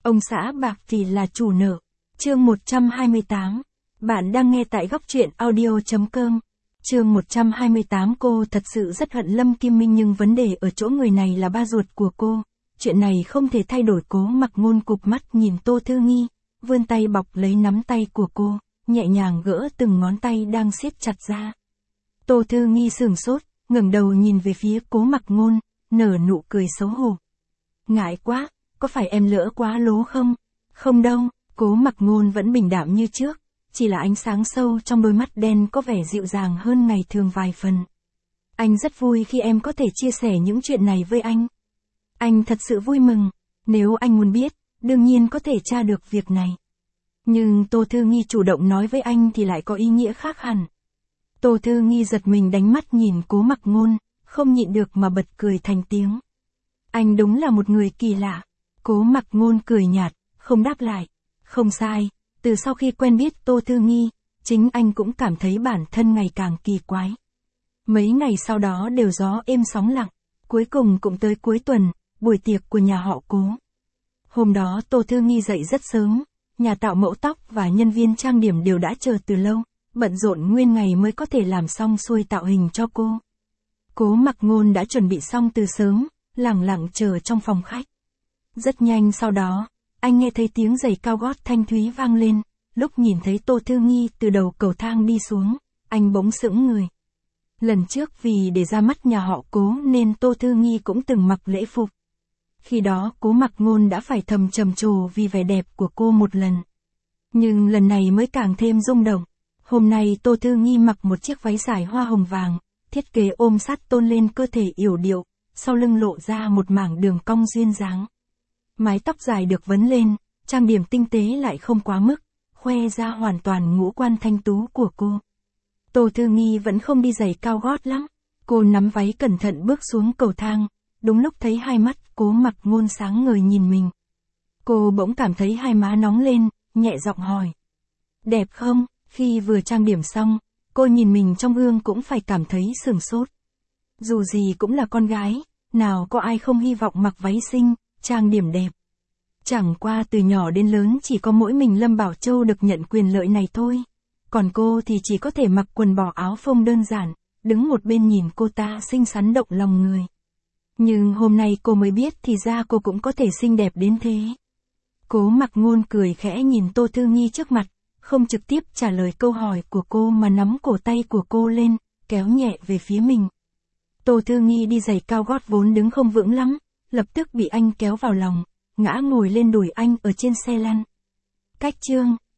Ông xã bạc thì là chủ nợ. Chương 128. Bạn đang nghe tại góc truyện audio.com. Chương 128. Cô thật sự rất hận Lâm Kim Minh, nhưng vấn đề ở chỗ người này là ba ruột của cô. Chuyện này không thể thay đổi. Cố Mặc Ngôn cụp mắt nhìn Tô Thư Nghi, vươn tay bọc lấy nắm tay của cô, nhẹ nhàng gỡ từng ngón tay đang siết chặt ra. Tô Thư Nghi sửng sốt, ngẩng đầu nhìn về phía Cố Mặc Ngôn, nở nụ cười xấu hổ. Ngại quá, có phải em lỡ quá lố không? Không đâu, Cố Mặc Ngôn vẫn bình đạm như trước, chỉ là ánh sáng sâu trong đôi mắt đen có vẻ dịu dàng hơn ngày thường vài phần. Anh rất vui khi em có thể chia sẻ những chuyện này với anh. Anh thật sự vui mừng, nếu anh muốn biết, đương nhiên có thể tra được việc này. Nhưng Tô Thư Nghi chủ động nói với anh thì lại có ý nghĩa khác hẳn. Tô Thư Nghi giật mình đánh mắt nhìn Cố Mặc Ngôn, không nhịn được mà bật cười thành tiếng. Anh đúng là một người kỳ lạ. Cố Mặc Ngôn cười nhạt, không đáp lại. Không sai, từ sau khi quen biết Tô Thư Nghi, chính anh cũng cảm thấy bản thân ngày càng kỳ quái. Mấy ngày sau đó đều gió êm sóng lặng, cuối cùng cũng tới cuối tuần, buổi tiệc của nhà họ Cố. Hôm đó Tô Thư Nghi dậy rất sớm, nhà tạo mẫu tóc và nhân viên trang điểm đều đã chờ từ lâu, bận rộn nguyên ngày mới có thể làm xong xuôi tạo hình cho cô. Cố Mặc Ngôn đã chuẩn bị xong từ sớm, lẳng lặng chờ trong phòng khách. Rất nhanh sau đó, anh nghe thấy tiếng giày cao gót thanh thúy vang lên, lúc nhìn thấy Tô Thư Nghi từ đầu cầu thang đi xuống, anh bỗng sững người. Lần trước vì để ra mắt nhà họ Cố nên Tô Thư Nghi cũng từng mặc lễ phục. Khi đó Cố Mặc Ngôn đã phải thầm trầm trồ vì vẻ đẹp của cô một lần. Nhưng lần này mới càng thêm rung động. Hôm nay Tô Thư Nghi mặc một chiếc váy dài hoa hồng vàng, thiết kế ôm sát tôn lên cơ thể yểu điệu, sau lưng lộ ra một mảng đường cong duyên dáng. Mái tóc dài được vấn lên, trang điểm tinh tế lại không quá mức, khoe ra hoàn toàn ngũ quan thanh tú của cô. Tô Thư Nghi vẫn không đi giày cao gót lắm, cô nắm váy cẩn thận bước xuống cầu thang, đúng lúc thấy hai mắt Cố Mặc Ngôn sáng ngời nhìn mình. Cô bỗng cảm thấy hai má nóng lên, nhẹ giọng hỏi. Đẹp không? Khi vừa trang điểm xong, cô nhìn mình trong gương cũng phải cảm thấy sửng sốt. Dù gì cũng là con gái, nào có ai không hy vọng mặc váy xinh, trang điểm đẹp. Chẳng qua từ nhỏ đến lớn chỉ có mỗi mình Lâm Bảo Châu được nhận quyền lợi này thôi. Còn cô thì chỉ có thể mặc quần bò áo phông đơn giản, đứng một bên nhìn cô ta xinh xắn động lòng người. Nhưng hôm nay cô mới biết thì ra cô cũng có thể xinh đẹp đến thế. Cố Mặc Ngôn cười khẽ nhìn Tô Thư Nghi trước mặt, không trực tiếp trả lời câu hỏi của cô mà nắm cổ tay của cô lên, kéo nhẹ về phía mình. Tô Thư Nghi đi giày cao gót vốn đứng không vững lắm, lập tức bị anh kéo vào lòng, ngã ngồi lên đùi anh ở trên xe lăn. Cách chương